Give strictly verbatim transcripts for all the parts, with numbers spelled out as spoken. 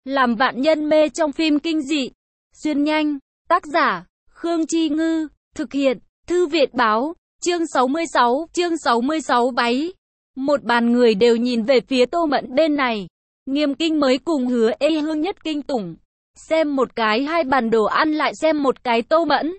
Làm vạn nhân mê trong phim kinh dị. Xuyên nhanh. Tác giả, Khương Chi Ngư. Thực hiện, Thư Viện Báo. Chương sáu mươi sáu, chương sáu mươi sáu váy. Một bàn người đều nhìn về phía Tô Mẫn bên này. Nghiêm Kinh mới cùng Hứa Ê Hương nhất kinh tủng. Xem một cái hai bàn đồ ăn lại xem một cái Tô Mẫn.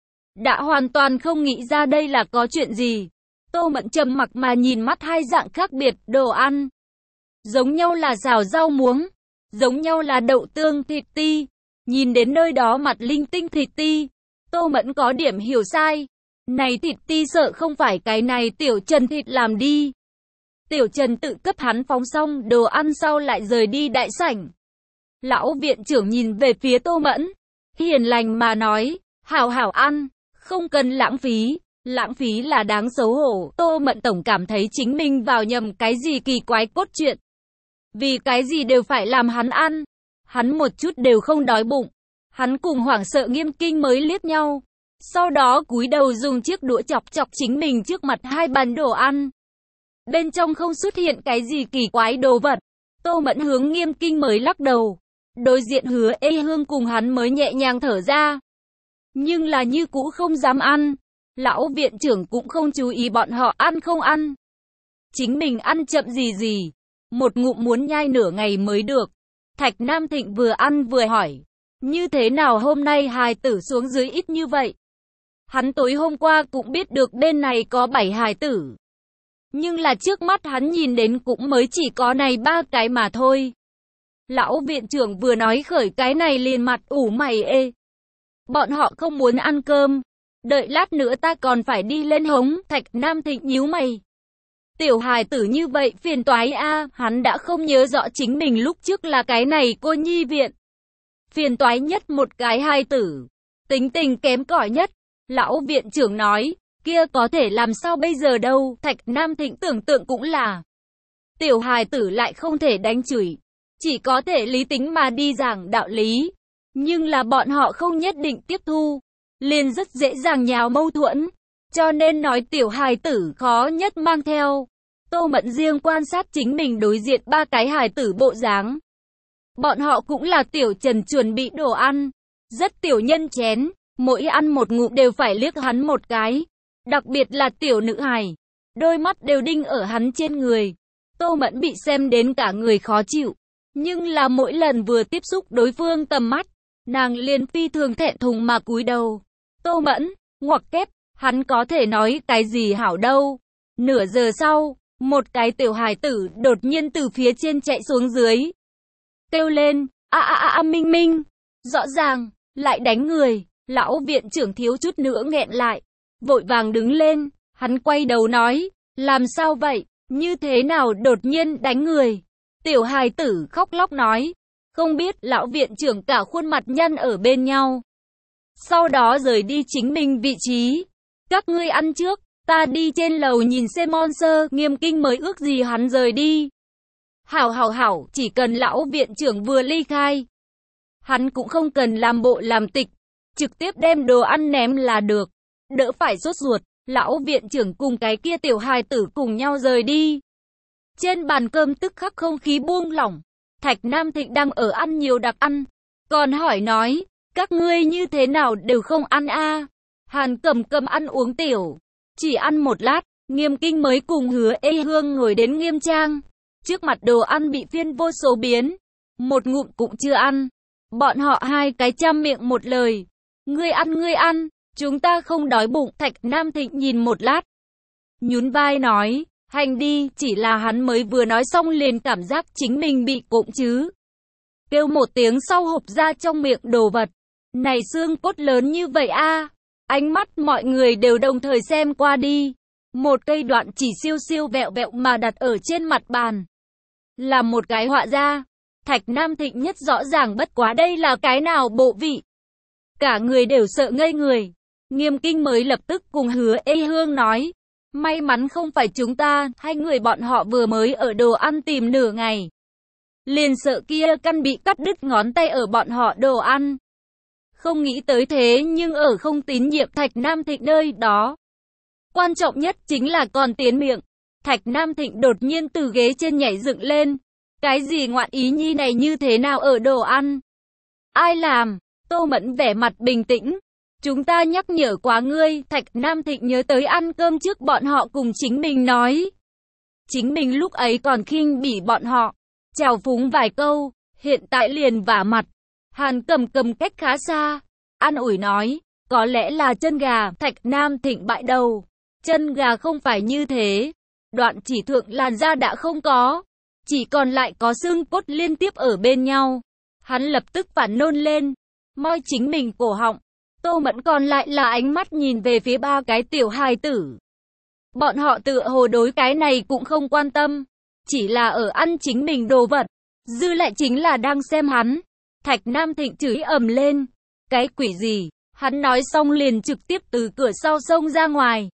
Đã hoàn toàn không nghĩ ra đây là có chuyện gì. Tô Mẫn trầm mặc mà nhìn mắt hai dạng khác biệt đồ ăn. Giống nhau là xào rau muống, giống nhau là đậu tương thịt ti. Nhìn đến nơi đó mặt linh tinh thịt ti, Tô Mẫn có điểm hiểu sai. Này thịt ti sợ không phải cái này Tiểu Trần thịt làm đi. Tiểu Trần tự cấp hắn phóng xong đồ ăn sau lại rời đi đại sảnh. Lão viện trưởng nhìn về phía Tô Mẫn, hiền lành mà nói, hảo hảo ăn, không cần lãng phí, lãng phí là đáng xấu hổ. Tô Mẫn tổng cảm thấy chính mình vào nhầm cái gì kỳ quái cốt truyện. Vì cái gì đều phải làm hắn ăn, hắn một chút đều không đói bụng. Hắn cùng hoảng sợ Nghiêm Kinh mới liếc nhau, sau đó cúi đầu dùng chiếc đũa chọc chọc chính mình trước mặt hai bàn đồ ăn. Bên trong không xuất hiện cái gì kỳ quái đồ vật. Tô Mẫn hướng Nghiêm Kinh mới lắc đầu. Đối diện Hứa Ê Hương cùng hắn mới nhẹ nhàng thở ra. Nhưng là như cũ không dám ăn. Lão viện trưởng cũng không chú ý bọn họ ăn không ăn. Chính mình ăn chậm gì gì. Một ngụm muốn nhai nửa ngày mới được. Thạch Nam Thịnh vừa ăn vừa hỏi. Như thế nào hôm nay hài tử xuống dưới ít như vậy? Hắn tối hôm qua cũng biết được bên này có bảy hài tử. Nhưng là trước mắt hắn nhìn đến cũng mới chỉ có này ba cái mà thôi. Lão viện trưởng vừa nói khởi cái này liền mặt ủ mày ê. Bọn họ không muốn ăn cơm. Đợi lát nữa ta còn phải đi lên hống. Thạch Nam Thịnh nhíu mày. Tiểu hài tử như vậy phiền toái a. Hắn đã không nhớ rõ chính mình lúc trước là cái này cô nhi viện. Phiền toái nhất một cái hài tử. Tính tình kém cỏi nhất. Lão viện trưởng nói. Kia có thể làm sao bây giờ đâu. Thạch Nam Thịnh tưởng tượng cũng là. Tiểu hài tử lại không thể đánh chửi. Chỉ có thể lý tính mà đi giảng đạo lý. Nhưng là bọn họ không nhất định tiếp thu. Liền rất dễ dàng nhào mâu thuẫn. Cho nên nói tiểu hài tử khó nhất mang theo. Tô Mẫn riêng quan sát chính mình đối diện ba cái hài tử bộ dáng. Bọn họ cũng là Tiểu Trần chuẩn bị đồ ăn. Rất tiểu nhân chén. Mỗi ăn một ngụm đều phải liếc hắn một cái. Đặc biệt là tiểu nữ hài. Đôi mắt đều đinh ở hắn trên người. Tô Mẫn bị xem đến cả người khó chịu. Nhưng là mỗi lần vừa tiếp xúc đối phương tầm mắt, nàng liền phi thường thẹn thùng mà cúi đầu. Tô Mẫn, ngoặc kép, hắn có thể nói cái gì hảo đâu. Nửa giờ sau, một cái tiểu hài tử đột nhiên từ phía trên chạy xuống dưới. Kêu lên, a a a a Minh Minh. Rõ ràng, lại đánh người. Lão viện trưởng thiếu chút nữa nghẹn lại. Vội vàng đứng lên, hắn quay đầu nói, làm sao vậy, như thế nào đột nhiên đánh người. Tiểu hài tử khóc lóc nói, không biết. Lão viện trưởng cả khuôn mặt nhăn ở bên nhau. Sau đó rời đi chính mình vị trí. Các ngươi ăn trước, ta đi trên lầu nhìn xem monster. Nghiêm Kinh mới ước gì hắn rời đi. Hảo hảo hảo, chỉ cần lão viện trưởng vừa ly khai, hắn cũng không cần làm bộ làm tịch, trực tiếp đem đồ ăn ném là được. Đỡ phải sốt ruột. Lão viện trưởng cùng cái kia tiểu hài tử cùng nhau rời đi. Trên bàn cơm tức khắc không khí buông lỏng. Thạch Nam Thịnh đang ở ăn nhiều đặc ăn. Còn hỏi nói, các ngươi như thế nào đều không ăn a? Hàn Cầm Cầm ăn uống tiểu. Chỉ ăn một lát, Nghiêm Kinh mới cùng Hứa Ê Hương ngồi đến nghiêm trang. Trước mặt đồ ăn bị phiên vô số biến. Một ngụm cũng chưa ăn. Bọn họ hai cái chăm miệng một lời. Ngươi ăn ngươi ăn, chúng ta không đói bụng. Thạch Nam Thịnh nhìn một lát. Nhún vai nói. Hành đi, chỉ là hắn mới vừa nói xong liền cảm giác chính mình bị cộm chứ. Kêu một tiếng sau hộp ra trong miệng đồ vật. Này xương cốt lớn như vậy a. Ánh mắt mọi người đều đồng thời xem qua đi. Một cây đoạn chỉ siêu siêu vẹo vẹo mà đặt ở trên mặt bàn. Là một cái họa ra. Thạch Nam Thịnh nhất rõ ràng bất quá đây là cái nào bộ vị. Cả người đều sợ ngây người. Nghiêm Kinh mới lập tức cùng Hứa Ê Hương nói. May mắn không phải chúng ta, hai người bọn họ vừa mới ở đồ ăn tìm nửa ngày. Liền sợ kia căn bị cắt đứt ngón tay ở bọn họ đồ ăn. Không nghĩ tới thế nhưng ở không tín nhiệm Thạch Nam Thịnh nơi đó. Quan trọng nhất chính là còn tiến miệng. Thạch Nam Thịnh đột nhiên từ ghế trên nhảy dựng lên. Cái gì ngoạn ý nhi này như thế nào ở đồ ăn? Ai làm? Tô Mẫn vẻ mặt bình tĩnh. Chúng ta nhắc nhở quá ngươi, Thạch Nam Thịnh nhớ tới ăn cơm trước bọn họ cùng chính mình nói. Chính mình lúc ấy còn khinh bỉ bọn họ, chào phúng vài câu, hiện tại liền vả mặt. Hàn Cầm Cầm cách khá xa, an ủi nói, có lẽ là chân gà, Thạch Nam Thịnh bại đầu. Chân gà không phải như thế, đoạn chỉ thượng làn da đã không có, chỉ còn lại có xương cốt liên tiếp ở bên nhau. Hắn lập tức phản nôn lên, moi chính mình cổ họng. Tô Mẫn còn lại là ánh mắt nhìn về phía ba cái tiểu hài tử. Bọn họ tựa hồ đối cái này cũng không quan tâm, chỉ là ở ăn chính mình đồ vật. Dư lại chính là đang xem hắn. Thạch Nam Thịnh chửi ầm lên. Cái quỷ gì? Hắn nói xong liền trực tiếp từ cửa sau xông ra ngoài.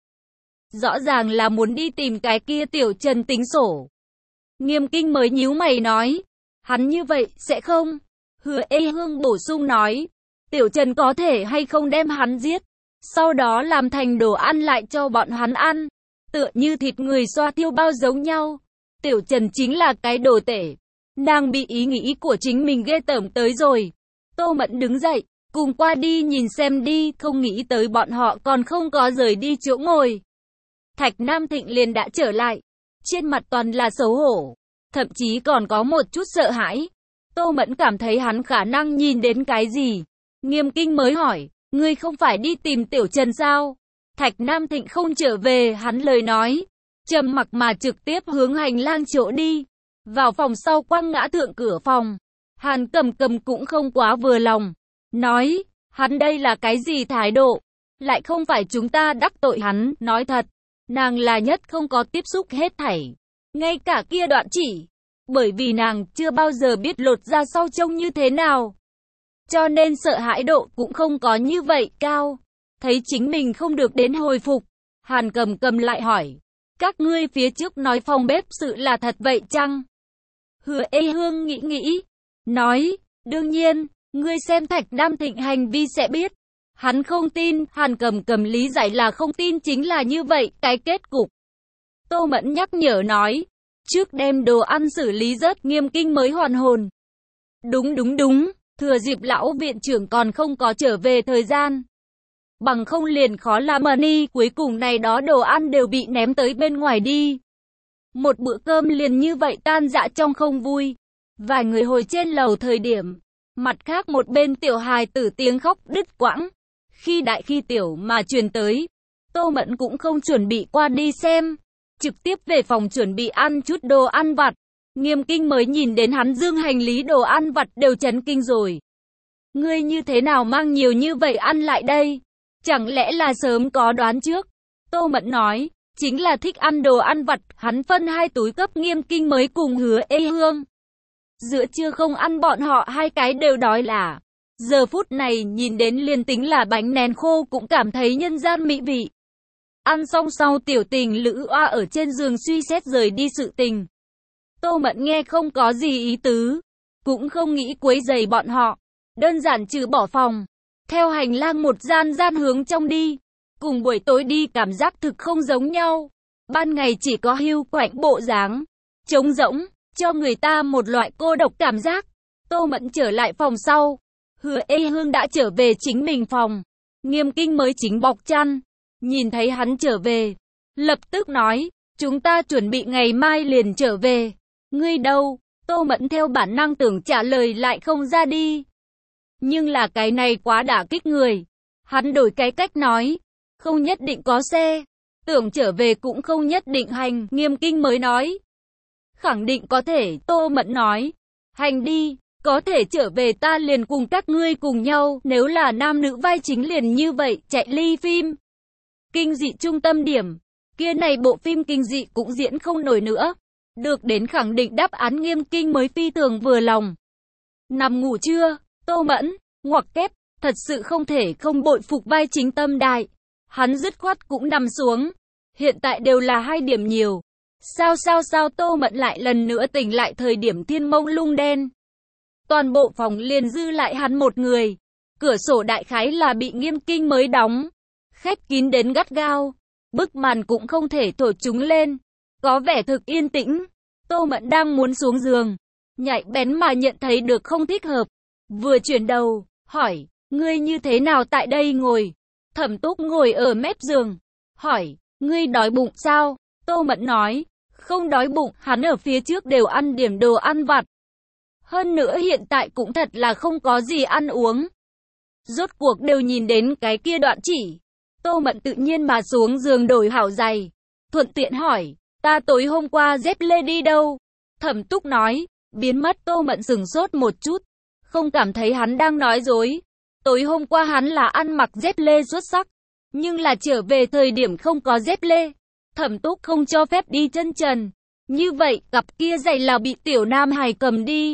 Rõ ràng là muốn đi tìm cái kia tiểu Trần tính sổ. Nghiêm Kinh mới nhíu mày nói. Hắn như vậy sẽ không? Hứa Ê Hương bổ sung nói. Tiểu Trần có thể hay không đem hắn giết, sau đó làm thành đồ ăn lại cho bọn hắn ăn, tựa như thịt người xoa thiêu bao giống nhau. Tiểu Trần chính là cái đồ tể. Nàng bị ý nghĩ của chính mình ghê tởm tới rồi. Tô Mẫn đứng dậy, cùng qua đi nhìn xem đi, không nghĩ tới bọn họ còn không có rời đi chỗ ngồi. Thạch Nam Thịnh liền đã trở lại, trên mặt toàn là xấu hổ, thậm chí còn có một chút sợ hãi. Tô Mẫn cảm thấy hắn khả năng nhìn đến cái gì. Nghiêm Kinh mới hỏi, ngươi không phải đi tìm Tiểu Trần sao? Thạch Nam Thịnh không trở về, hắn lời nói, trầm mặc mà trực tiếp hướng hành lang chỗ đi, vào phòng sau quăng ngã thượng cửa phòng. Hàn Cầm Cầm cũng không quá vừa lòng, nói, hắn đây là cái gì thái độ? Lại không phải chúng ta đắc tội hắn, nói thật, nàng là nhất không có tiếp xúc hết thảy, ngay cả kia đoạn chỉ, bởi vì nàng chưa bao giờ biết lột da sau trông như thế nào. Cho nên sợ hãi độ cũng không có như vậy cao. Thấy chính mình không được đến hồi phục, Hàn Cầm Cầm lại hỏi, các ngươi phía trước nói phòng bếp sự là thật vậy chăng? Hứa Ê Hương nghĩ nghĩ, nói, đương nhiên, ngươi xem Thạch Nam Thịnh hành vi sẽ biết. Hắn không tin, Hàn Cầm Cầm lý giải là không tin chính là như vậy, cái kết cục. Tô Mẫn nhắc nhở nói, trước đem đồ ăn xử lý rớt. Nghiêm Kinh mới hoàn hồn. Đúng đúng đúng. Thừa dịp lão viện trưởng còn không có trở về thời gian, bằng không liền khó làm money. Cuối cùng này đó đồ ăn đều bị ném tới bên ngoài đi. Một bữa cơm liền như vậy tan rã trong không vui. Vài người hồi trên lầu thời điểm, mặt khác một bên tiểu hài tử tiếng khóc đứt quãng. Khi đại khi tiểu mà truyền tới, Tô Mẫn cũng không chuẩn bị qua đi xem, trực tiếp về phòng chuẩn bị ăn chút đồ ăn vặt. Nghiêm Kinh mới nhìn đến hắn dương hành lý đồ ăn vặt đều chấn kinh rồi. Ngươi như thế nào mang nhiều như vậy ăn lại đây? Chẳng lẽ là sớm có đoán trước? Tô Mẫn nói, chính là thích ăn đồ ăn vặt. Hắn phân hai túi cấp Nghiêm Kinh mới cùng Hứa Ê Hương. Giữa trưa không ăn bọn họ hai cái đều đói là. Giờ phút này nhìn đến liền tính là bánh nén khô cũng cảm thấy nhân gian mỹ vị. Ăn xong sau tiểu tình lữ oa ở trên giường suy xét rời đi sự tình. Tô Mẫn nghe không có gì ý tứ, cũng không nghĩ quấy rầy bọn họ, đơn giản trừ bỏ phòng, theo hành lang một gian gian hướng trong đi, cùng buổi tối đi cảm giác thực không giống nhau. Ban ngày chỉ có hiu quạnh bộ dáng, trống rỗng, cho người ta một loại cô độc cảm giác. Tô Mẫn trở lại phòng sau, Hứa Ê Hương đã trở về chính mình phòng, Nghiêm Kinh mới chính bọc chăn, nhìn thấy hắn trở về, lập tức nói, chúng ta chuẩn bị ngày mai liền trở về. Ngươi đâu? Tô Mẫn theo bản năng tưởng trả lời lại không ra đi. Nhưng là cái này quá đả kích người. Hắn đổi cái cách nói. Không nhất định có xe. Tưởng trở về cũng không nhất định hành. Nghiêm Kinh mới nói. Khẳng định có thể. Tô Mẫn nói. Hành đi. Có thể trở về ta liền cùng các ngươi cùng nhau. Nếu là nam nữ vai chính liền như vậy. Chạy ly phim. Kinh dị trung tâm điểm. Kia này bộ phim kinh dị cũng diễn không nổi nữa. Được đến khẳng định đáp án Nghiêm Kinh mới phi thường vừa lòng. Nằm ngủ chưa? Tô Mẫn, ngoặc kép, thật sự không thể không bội phục vai chính Tâm Đại. Hắn dứt khoát cũng nằm xuống. Hiện tại đều là hai điểm nhiều. Sao sao sao Tô Mẫn lại lần nữa tỉnh lại thời điểm thiên mông lung đen. Toàn bộ phòng liền dư lại hắn một người. Cửa sổ đại khái là bị Nghiêm Kinh mới đóng. Khép kín đến gắt gao. Bức màn cũng không thể thổi chúng lên. Có vẻ thực yên tĩnh. Tô Mẫn đang muốn xuống giường, nhạy bén mà nhận thấy được không thích hợp. Vừa chuyển đầu, hỏi, ngươi như thế nào tại đây ngồi? Thẩm Túc ngồi ở mép giường, hỏi, ngươi đói bụng sao? Tô Mẫn nói, không đói bụng, hắn ở phía trước đều ăn điểm đồ ăn vặt. Hơn nữa hiện tại cũng thật là không có gì ăn uống. Rốt cuộc đều nhìn đến cái kia đoạn chỉ. Tô Mẫn tự nhiên mà xuống giường đổi hảo giày. Thuận tiện hỏi, ta tối hôm qua dép lê đi đâu? Thẩm Túc nói, biến mất. Tô Mẫn sửng sốt một chút, không cảm thấy hắn đang nói dối. Tối hôm qua hắn là ăn mặc dép lê xuất sắc, nhưng là trở về thời điểm không có dép lê. Thẩm Túc không cho phép đi chân trần. Như vậy, cặp kia giày là bị tiểu nam hài cầm đi.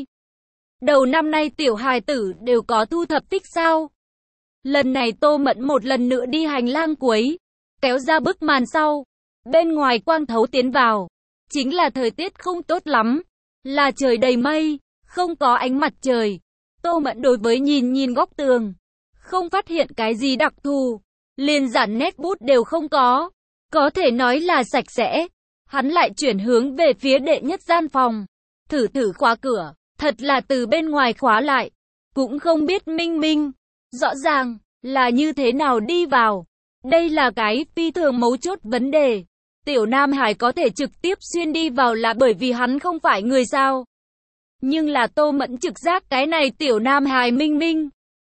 Đầu năm nay tiểu hài tử đều có thu thập tích sao? Lần này Tô Mẫn một lần nữa đi hành lang cuối, kéo ra bức màn sau. Bên ngoài quang thấu tiến vào. Chính là thời tiết không tốt lắm. Là trời đầy mây, không có ánh mặt trời. Tô Mẫn đối với nhìn nhìn góc tường, không phát hiện cái gì đặc thù. Liền dàn nét bút đều không có. Có thể nói là sạch sẽ. Hắn lại chuyển hướng về phía đệ nhất gian phòng. Thử thử khóa cửa. Thật là từ bên ngoài khóa lại. Cũng không biết minh minh. Rõ ràng là như thế nào đi vào. Đây là cái phi thường mấu chốt vấn đề. Tiểu Nam Hải có thể trực tiếp xuyên đi vào là bởi vì hắn không phải người sao. Nhưng là Tô Mẫn trực giác cái này Tiểu Nam Hải minh minh.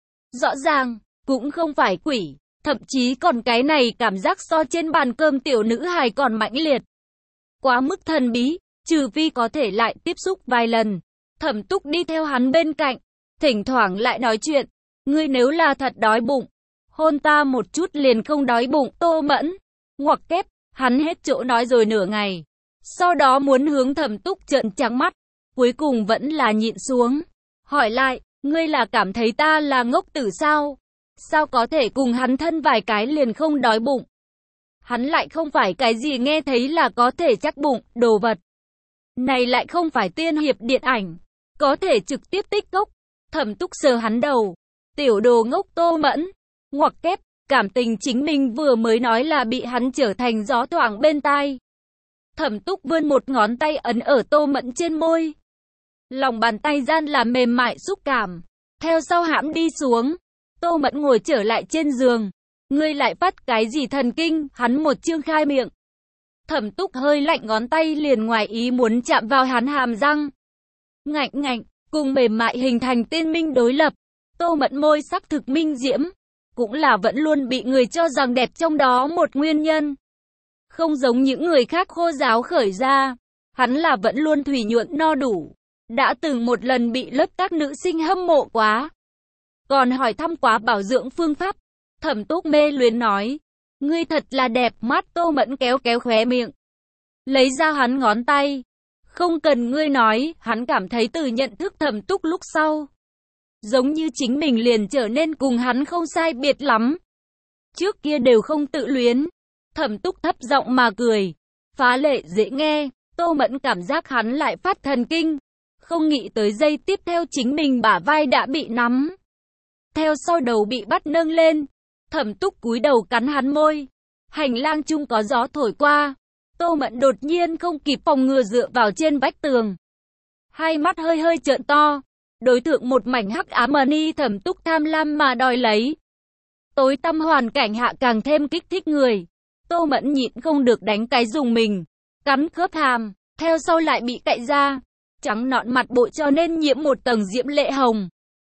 Rõ ràng, cũng không phải quỷ. Thậm chí còn cái này cảm giác so trên bàn cơm tiểu nữ hài còn mãnh liệt. Quá mức thần bí, trừ phi có thể lại tiếp xúc vài lần. Thẩm Túc đi theo hắn bên cạnh, thỉnh thoảng lại nói chuyện. Ngươi nếu là thật đói bụng, hôn ta một chút liền không đói bụng. Tô Mẫn, ngoặc kép, hắn hết chỗ nói rồi nửa ngày. Sau đó muốn hướng Thẩm Túc trợn trắng mắt, cuối cùng vẫn là nhịn xuống. Hỏi lại, ngươi là cảm thấy ta là ngốc tử sao? Sao có thể cùng hắn thân vài cái liền không đói bụng? Hắn lại không phải cái gì nghe thấy là có thể chắc bụng, đồ vật. Này lại không phải tiên hiệp điện ảnh, có thể trực tiếp tích cốc. Thẩm Túc sờ hắn đầu. Tiểu đồ ngốc. Tô Mẫn, ngoặc kép, cảm tình chính mình vừa mới nói là bị hắn trở thành gió thoảng bên tai. Thẩm Túc vươn một ngón tay ấn ở Tô Mẫn trên môi. Lòng bàn tay gian là mềm mại xúc cảm. Theo sau hãm đi xuống. Tô Mẫn ngồi trở lại trên giường. Ngươi lại phát cái gì thần kinh? Hắn một chương khai miệng. Thẩm Túc hơi lạnh ngón tay liền ngoài ý muốn chạm vào hắn hàm răng. Ngạnh ngạnh, cùng mềm mại hình thành tiên minh đối lập. Tô Mẫn môi sắc thực minh diễm. Cũng là vẫn luôn bị người cho rằng đẹp trong đó một nguyên nhân. Không giống những người khác khô ráo khởi ra. Hắn là vẫn luôn thủy nhuận no đủ. Đã từng một lần bị lớp các nữ sinh hâm mộ quá. Còn hỏi thăm quá bảo dưỡng phương pháp. Thẩm Túc mê luyến nói. Ngươi thật là đẹp mắt. Tô Mẫn kéo kéo khóe miệng. Lấy ra hắn ngón tay. Không cần ngươi nói, hắn cảm thấy từ nhận thức Thẩm Túc lúc sau. Giống như chính mình liền trở nên cùng hắn không sai biệt lắm. Trước kia đều không tự luyến. Thẩm Túc thấp giọng mà cười. Phá lệ dễ nghe. Tô Mẫn cảm giác hắn lại phát thần kinh. Không nghĩ tới giây tiếp theo chính mình bả vai đã bị nắm. Theo sau đầu bị bắt nâng lên. Thẩm Túc cúi đầu cắn hắn môi. Hành lang chung có gió thổi qua. Tô Mẫn đột nhiên không kịp phòng ngừa dựa vào trên vách tường. Hai mắt hơi hơi trợn to. Đối tượng một mảnh hắc ám mờ ni. Thẩm Túc tham lam mà đòi lấy. Tối tăm hoàn cảnh hạ càng thêm kích thích người. Tô Mẫn nhịn không được đánh cái dùng mình. Cắn khớp hàm. Theo sau lại bị cạy ra. Trắng nõn mặt bộ cho nên nhiễm một tầng diễm lệ hồng.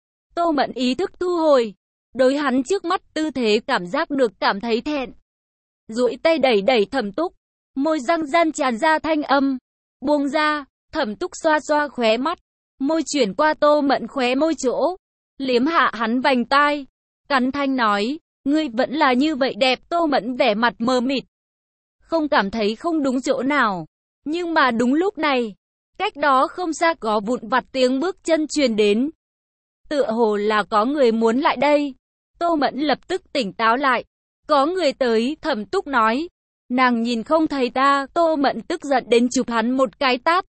Tô Mẫn ý thức thu hồi. Đối hắn trước mắt tư thế cảm giác được cảm thấy thẹn. Duỗi tay đẩy đẩy Thẩm Túc. Môi răng gian tràn ra thanh âm. Buông ra. Thẩm Túc xoa xoa khóe mắt. Môi chuyển qua Tô Mẫn khóe môi chỗ. Liếm hạ hắn vành tai. Cắn thanh nói. Ngươi vẫn là như vậy đẹp. Tô Mẫn vẻ mặt mờ mịt. Không cảm thấy không đúng chỗ nào. Nhưng mà đúng lúc này. Cách đó không xa có vụn vặt tiếng bước chân truyền đến. Tựa hồ là có người muốn lại đây. Tô Mẫn lập tức tỉnh táo lại. Có người tới. Thẩm Túc nói. Nàng nhìn không thấy ta. Tô Mẫn tức giận đến chụp hắn một cái tát.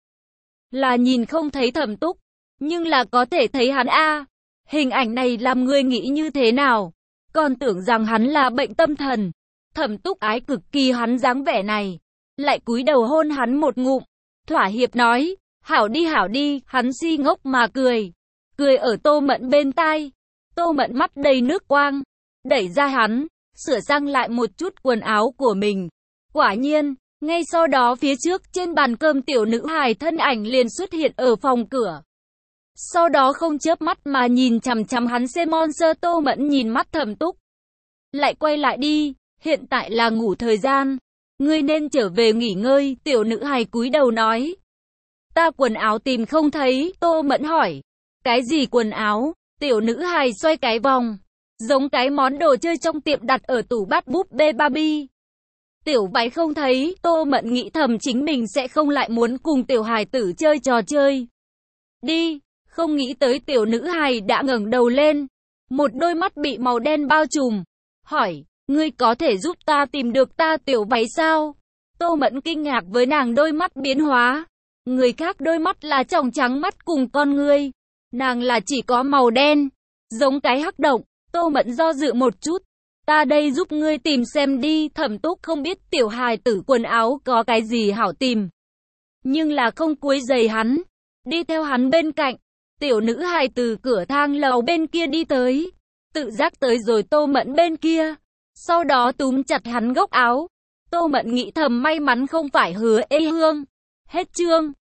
Là nhìn không thấy Thẩm Túc. Nhưng là có thể thấy hắn a. Hình ảnh này làm người nghĩ như thế nào? Còn tưởng rằng hắn là bệnh tâm thần. Thẩm Túc ái cực kỳ hắn dáng vẻ này. Lại cúi đầu hôn hắn một ngụm. Thỏa hiệp nói. Hảo đi hảo đi, hắn si ngốc mà cười. Cười ở Tô Mẫn bên tai. Tô Mẫn mắt đầy nước quang. Đẩy ra hắn, sửa sang lại một chút quần áo của mình. Quả nhiên, ngay sau đó phía trước trên bàn cơm tiểu nữ hài thân ảnh liền xuất hiện ở phòng cửa. Sau đó không chớp mắt mà nhìn chằm chằm hắn xem monster. Tô Mẫn nhìn mắt Thẩm Túc. Lại quay lại đi, hiện tại là ngủ thời gian. Ngươi nên trở về nghỉ ngơi, tiểu nữ hài cúi đầu nói. Ta quần áo tìm không thấy, Tô Mẫn hỏi. Cái gì quần áo? Tiểu nữ hài xoay cái vòng. Giống cái món đồ chơi trong tiệm đặt ở tủ bát búp bê Barbie. Tiểu váy không thấy, Tô Mẫn nghĩ thầm chính mình sẽ không lại muốn cùng tiểu hài tử chơi trò chơi. Đi, không nghĩ tới tiểu nữ hài đã ngẩng đầu lên. Một đôi mắt bị màu đen bao trùm. Hỏi, ngươi có thể giúp ta tìm được ta tiểu váy sao? Tô Mẫn kinh ngạc với nàng đôi mắt biến hóa. Người khác đôi mắt là tròng trắng mắt cùng con ngươi. Nàng là chỉ có màu đen, giống cái hắc động. Tô Mẫn do dự một chút. Ta đây giúp ngươi tìm xem đi. Thẩm Túc không biết tiểu hài tử quần áo có cái gì hảo tìm. Nhưng là không quấy rầy hắn. Đi theo hắn bên cạnh. Tiểu nữ hài từ cửa thang lầu bên kia đi tới. Tự giác tới rồi Tô Mẫn bên kia. Sau đó túm chặt hắn góc áo. Tô Mẫn nghĩ thầm may mắn không phải Hứa Ê Hương. Hết chương.